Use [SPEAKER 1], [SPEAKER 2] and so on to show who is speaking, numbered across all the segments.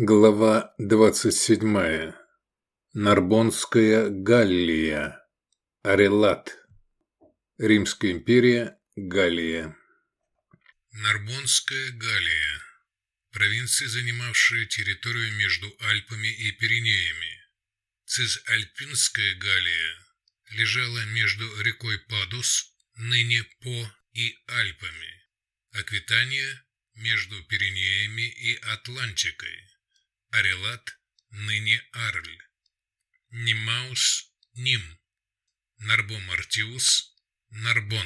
[SPEAKER 1] Глава 27. Нарбонская Галлия. Арелат. Римская империя. Галлия. Нарбонская Галлия. Провинция, занимавшая территорию между Альпами и Пиренеями. Цизальпинская Галлия лежала между рекой Падус, ныне По, и Альпами. Аквитания между Пиренеями и Атлантикой. Арелат, ныне Арль. Нимаус, Ним. Нарбо-Мартиус, Нарбон.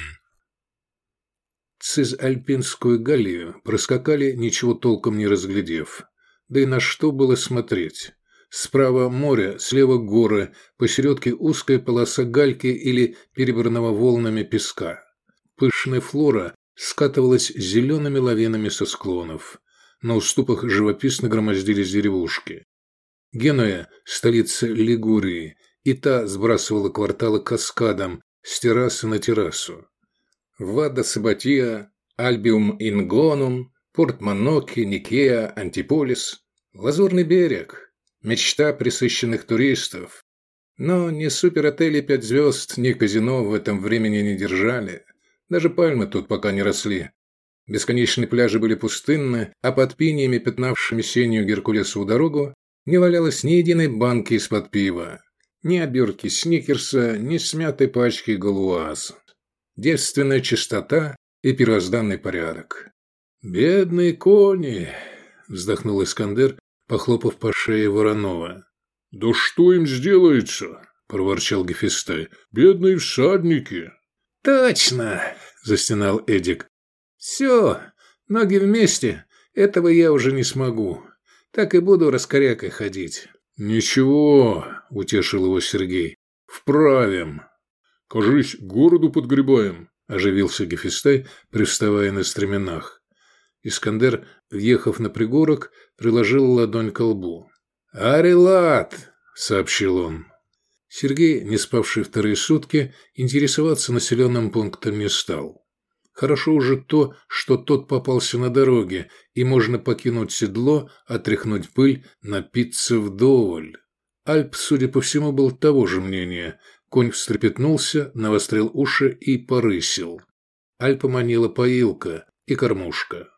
[SPEAKER 1] Цизальпинскую Галлию проскакали, ничего толком не разглядев. Да и на что было смотреть? Справа море, слева горы, посередке узкая полоса гальки или перебранного волнами песка. Пышная флора скатывалась зелеными лавинами со склонов. На уступах живописно громоздились деревушки. Генуя, столица Лигурии, и та сбрасывала кварталы каскадом с террасы на террасу. Вада Сабатия, Альбиум Ингонум, Порт Моноки, Никея, Антиполис. Лазурный берег. Мечта пресыщенных туристов. Но ни суперотели 5 звезд, ни казино в этом времени не держали. Даже пальмы тут пока не росли. Бесконечные пляжи были пустынны, а под пиньями, пятнавшими сенью Геркулесову дорогу, не валялось ни единой банки из-под пива, ни обертки сникерса, ни смятой пачки галуаз. Девственная чистота и первозданный порядок. «Бедные кони!» – вздохнул Искандер, похлопав по шее Воронова. «Да что им сделается?» – проворчал Гефестай. «Бедные всадники!» «Точно!» – застенал Эдик. «Все, ноги вместе, этого я уже не смогу. Так и буду раскорякой ходить». «Ничего», – утешил его Сергей, – «вправим». «Кажись, к городу подгребаем», – оживился Гефестай, привставая на стременах. Искандер, въехав на пригорок, приложил ладонь к лбу. «Арелат», – сообщил он. Сергей, не спавший вторые сутки, интересоваться населенным пунктом не стал. Хорошо уже то, что тот попался на дороге, и можно покинуть седло, отряхнуть пыль, напиться вдоволь. Альп, судя по всему, был того же мнения. Конь встрепетнулся, навострил уши и порысил. Альпа манила поилка и кормушка.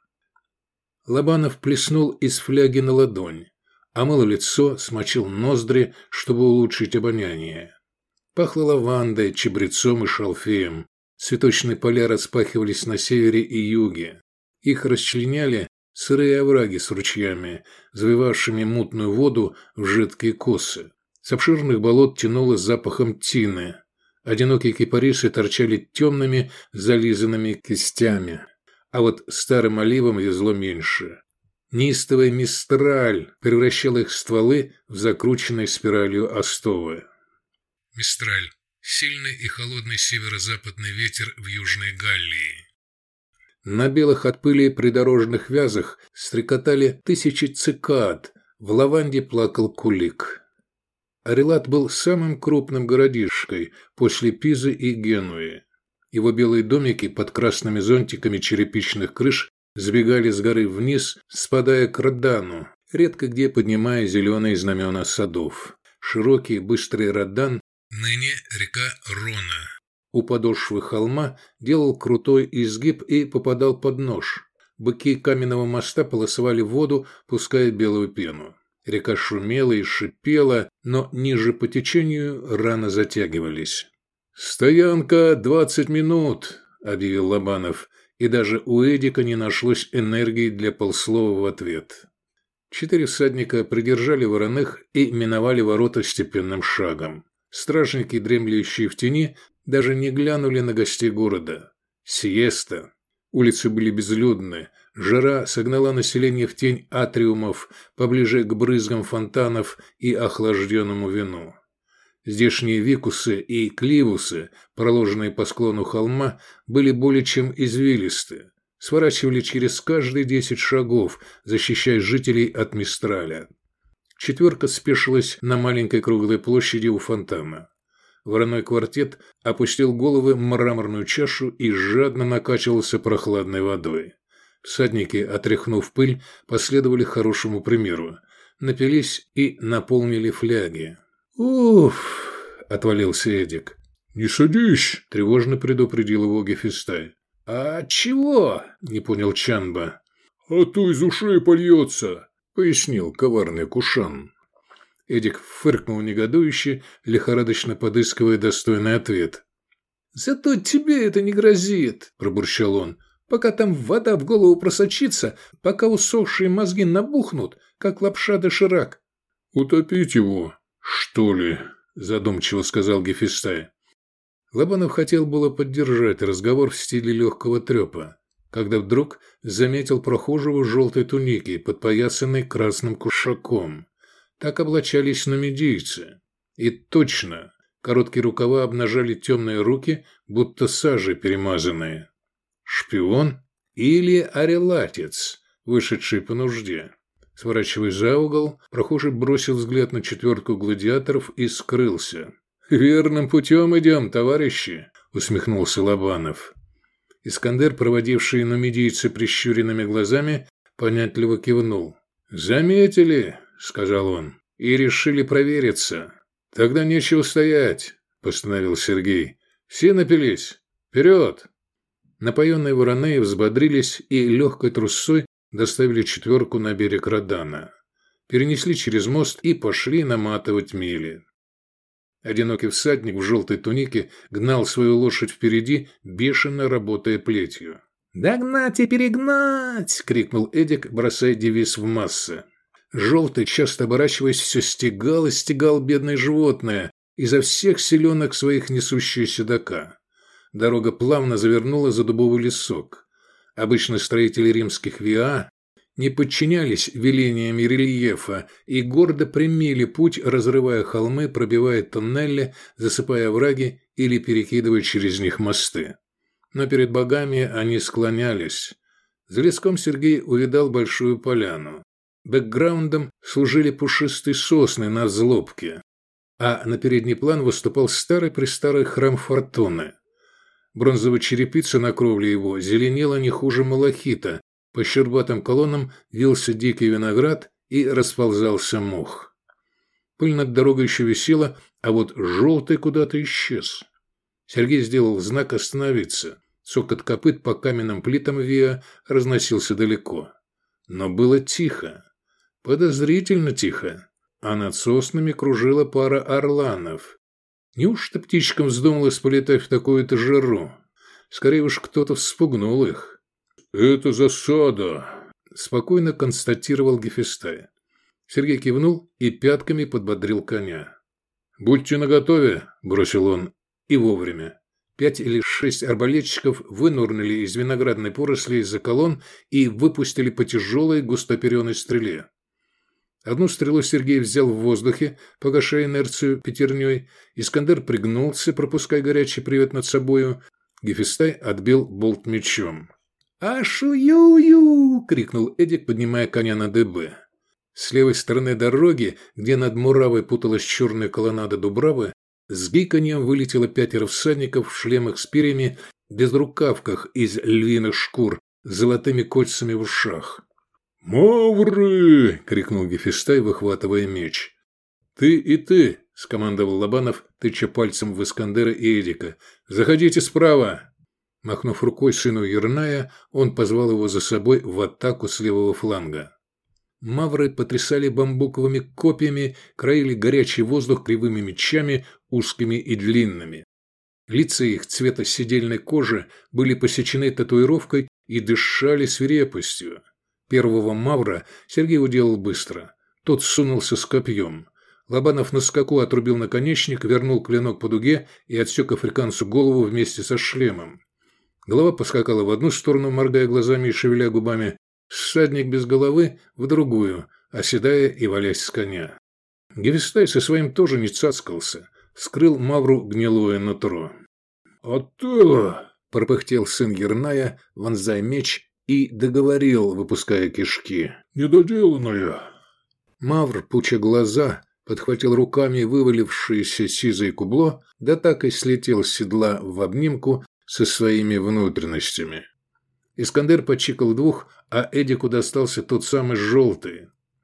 [SPEAKER 1] Лобанов плеснул из фляги на ладонь, омыл лицо, смочил ноздри, чтобы улучшить обоняние. Пахло лавандой, чабрецом и шалфеем. Цветочные поля распахивались на севере и юге. Их расчленяли сырые овраги с ручьями, завивавшими мутную воду в жидкие косы. С обширных болот тянуло запахом тины. Одинокие кипарисы торчали темными, зализанными кистями. А вот старым оливам везло меньше. Неистовая мистраль превращала их стволы в закрученные спиралью остовы. Мистраль. Сильный и холодный северо-западный ветер в Южной Галлии. На белых от пыли придорожных вязах стрекотали тысячи цикад, в лаванде плакал кулик. Арелат был самым крупным городишкой после Пизы и Генуи. Его белые домики под красными зонтиками черепичных крыш сбегали с горы вниз, спадая к Родану, редко где поднимая зеленые знамена садов. Широкий, быстрый Родан, ныне река Рона, у подошвы холма делал крутой изгиб и попадал под нож. Быки каменного моста полосовали воду, пуская белую пену. Река шумела и шипела, но ниже по течению рано затягивались. «Стоянка 20 минут», – объявил Лобанов, и даже у Эдика не нашлось энергии для полслова в ответ. 4 всадника придержали вороных и миновали ворота степенным шагом. Стражники, дремлющие в тени, даже не глянули на гостей города. Сиеста. Улицы были безлюдны. Жара согнала население в тень атриумов, поближе к брызгам фонтанов и охлажденному вину. Здешние викусы и кливусы, проложенные по склону холма, были более чем извилисты. Сворачивали через каждые 10 шагов, защищая жителей от мистраля. 4 спешилась на маленькой круглой площади у фонтана. Вороной квартет опустил головы в мраморную чашу и жадно накачивался прохладной водой. Всадники, отряхнув пыль, последовали хорошему примеру. напились и наполнили фляги. «Уф!» – отвалился Эдик. «Не садись!» – тревожно предупредил его Гефестай. «А чего?» – не понял Чанба. «А то из ушей польется!» – пояснил коварный Кушан. Эдик фыркнул негодующе, лихорадочно подыскивая достойный ответ. «Зато тебе это не грозит!» – пробурчал он. «Пока там вода в голову просочится, пока усохшие мозги набухнут, как лапша доширак». «Утопить его, что ли?» – задумчиво сказал Гефестай. Лобанов хотел было поддержать разговор в стиле легкого трепа, когда вдруг заметил прохожего в желтой тунике, подпоясанной красным кушаком. Так облачались нумидийцы. И точно, короткие рукава обнажали темные руки, будто сажей перемазанные. Шпион или орелатец, вышедший по нужде. Сворачивая за угол, прохожий бросил взгляд на четверку гладиаторов и скрылся. «Верным путем идем, товарищи», – усмехнулся Лобанов. Искандер, проводивший нумидийца прищуренными глазами, понятливо кивнул. «Заметили», – сказал он, – «и решили провериться». «Тогда нечего стоять», – постановил Сергей. «Все напились. Вперед!» Напоенные вороны взбодрились и легкой трусцой доставили четверку на берег Родана. Перенесли через мост и пошли наматывать мили. Одинокий всадник в желтой тунике гнал свою лошадь впереди, бешено работая плетью. «Догнать и перегнать!» – крикнул Эдик, бросая девиз в массы. Желтый, часто оборачиваясь, все стегал и стегал бедное животное, изо всех силенок своих несущие седока. Дорога плавно завернула за дубовый лесок. Обычно строители римских виа не подчинялись велениям рельефа и гордо прямили путь, разрывая холмы, пробивая тоннели, засыпая овраги или перекидывая через них мосты. Но перед богами они склонялись. За леском Сергей увидал большую поляну. Бэкграундом служили пушистые сосны на злобке, а на передний план выступал старый-престарый храм Фортуны. Бронзовая черепица на кровле его зеленела не хуже малахита, по щербатым колоннам вился дикий виноград и расползался мох. Пыль над дорогой еще висела, а вот желтый куда-то исчез. Сергей сделал знак «Остановиться». Цокот копыт по каменным плитам виа разносился далеко. Но было тихо. Подозрительно тихо. А над соснами кружила пара орланов. Неужто птичкам вздумалось полетать в такую-то жару? Скорее уж кто-то вспугнул их. «Это засада», – спокойно констатировал Гефестай. Сергей кивнул и пятками подбодрил коня. «Будьте наготове», – бросил он, и вовремя. 5 или 6 арбалетчиков вынурнули из виноградной поросли из-за колонн и выпустили по тяжелой густоперенной стреле. Одну стрелу Сергей взял в воздухе, погашая инерцию пятерней. Искандер пригнулся, пропуская горячий привет над собою. Гефестай отбил болт мечом. «Ашу-ю-ю!» – крикнул Эдик, поднимая коня на дыбы. С левой стороны дороги, где над Муравой путалась черная колоннада Дубравы, с гиканьем вылетело 5 всадников в шлемах с перьями, безрукавках из львиных шкур, с золотыми кольцами в ушах. «Мавры!» – крикнул Гефестай, выхватывая меч. «Ты и ты!» – скомандовал Лобанов, тыча пальцем в Искандера и Эдика. «Заходите справа!» Махнув рукой сыну Ерная, он позвал его за собой в атаку с левого фланга. Мавры потрясали бамбуковыми копьями, краили горячий воздух кривыми мечами, узкими и длинными. Лица их цвета седельной кожи были посечены татуировкой и дышали свирепостью. Первого мавра Сергей уделал быстро. Тот сунулся с копьем. Лобанов на скаку отрубил наконечник, вернул клинок по дуге и отсек африканцу голову вместе со шлемом. Голова поскакала в одну сторону, моргая глазами и шевеля губами. Всадник без головы в другую, оседая и валясь с коня. Гефестай со своим тоже не цацкался. Скрыл мавру гнилое нутро. «Отелло!» – пропыхтел сын Ерная, вонзая меч, и договорил, выпуская кишки. «Недоделанная!» Мавр, пуча глаза, подхватил руками вывалившееся сизое кубло, да так и слетел с седла в обнимку со своими внутренностями. Искандер почикал 2, а Эдику достался тот самый желтый.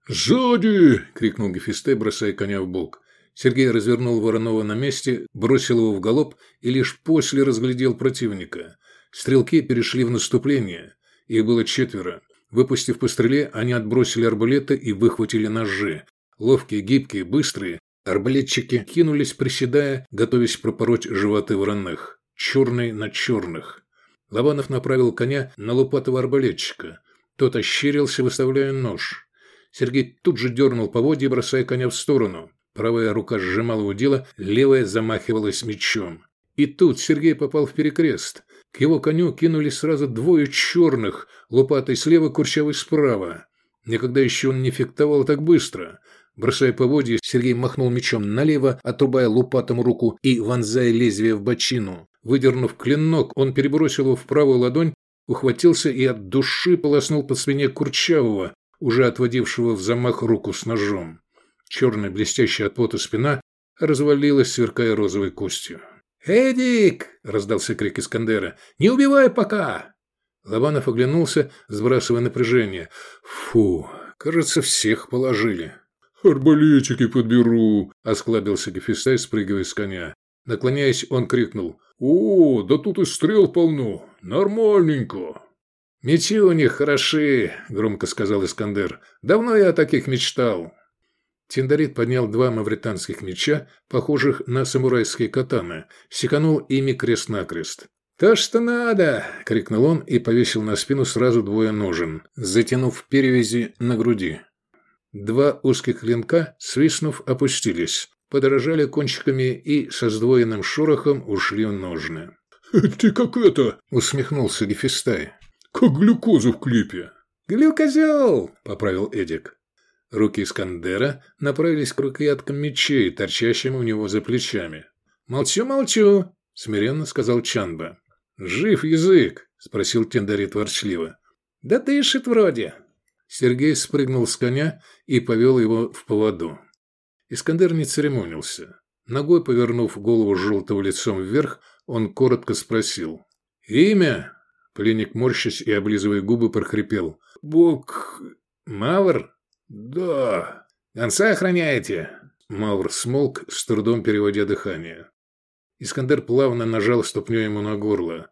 [SPEAKER 1] «Сзади!» – крикнул Гефестай, бросая коня в бок. Сергей развернул Воронова на месте, бросил его в галоп и лишь после разглядел противника. Стрелки перешли в наступление. Их было 4. Выпустив по стреле, они отбросили арбалеты и выхватили ножи. Ловкие, гибкие, быстрые, арбалетчики кинулись, приседая, готовясь пропороть животы вороных. Черный на черных. Лобанов направил коня на лопатого арбалетчика. Тот ощерился, выставляя нож. Сергей тут же дернул поводья, бросая коня в сторону. Правая рука сжимала удила, левая замахивалась мечом. И тут Сергей попал в перекрест. К его коню кинулись сразу 2 черных, лопатой слева, курчавый справа. Никогда еще он не фехтовал так быстро. Бросая поводья, Сергей махнул мечом налево, отрубая лопатому руку и вонзая лезвие в бочину. Выдернув клинок, он перебросил его в правую ладонь, ухватился и от души полоснул по спине курчавого, уже отводившего в замах руку с ножом. Черная, блестящая от пота спина развалилась, сверкая розовой костью. «Эдик!» – раздался крик Искандера. «Не убивай пока!» Лобанов оглянулся, сбрасывая напряжение. «Фу, кажется, всех положили». «Арбалетики подберу!» – осклабился Гефестай, спрыгивая с коня. Наклоняясь, он крикнул. «О, да тут и стрел полно! Нормальненько!» «Мечи у них хороши!» – громко сказал Искандер. «Давно я о таких мечтал!» Тиндарит поднял 2 мавританских меча, похожих на самурайские катаны, секанул ими крест-накрест. «То, что надо!» – крикнул он и повесил на спину сразу 2 ножен, затянув перевязи на груди. 2 узких клинка, свистнув, опустились, подорожали кончиками и со сдвоенным шорохом ушли в ножны. «Ты как это?» – усмехнулся Гефестай. «Как глюкозу в клипе». «Глюкозел!» – поправил Эдик. Руки Искандера направились к рукояткам мечей, торчащим у него за плечами. «Молчу, – смиренно сказал Чанба. «Жив язык?» – спросил Тиндарит ворчливо. «Да дышит вроде». Сергей спрыгнул с коня и повел его в поводу. Искандер не церемонился. Ногой повернув голову желтого лицом вверх, он коротко спросил. «Имя?» Пленник, морщась и облизывая губы, прохрипел. «Бог... Мавр?» «Да». «Гонца охраняете?» Мавр смолк, с трудом переводя дыхание. Искандер плавно нажал ступней ему на горло.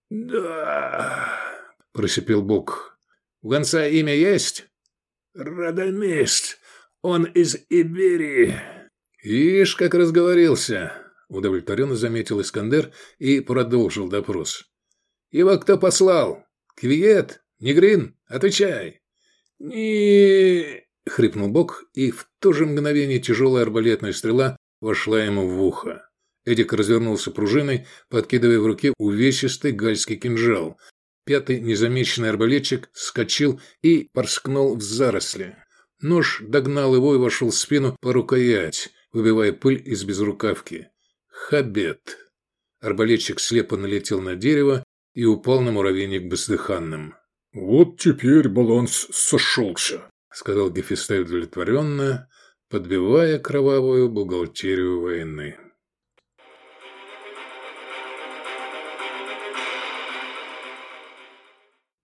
[SPEAKER 1] «Да», – просипел Бог. «У гонца имя есть?» «Радамист. Он из Иберии». «Ишь, как разговорился», – удовлетворенно заметил Искандер и продолжил допрос. «Его кто послал? Квиет? Негрин? Отвечай!» «Не...» – хрипнул Бог, и в то же мгновение тяжелая арбалетная стрела вошла ему в ухо. Эдик развернулся пружиной, подкидывая в руке увесистый гальский кинжал. 5-й незамеченный арбалетчик вскочил и порскнул в заросли. Нож догнал его и вошел в спину по рукоять, выбивая пыль из безрукавки. Хабет. Арбалетчик слепо налетел на дерево и упал на муравейник бездыханным. «Вот теперь баланс сошелся», — сказал Гефестай удовлетворенно, подбивая кровавую бухгалтерию войны.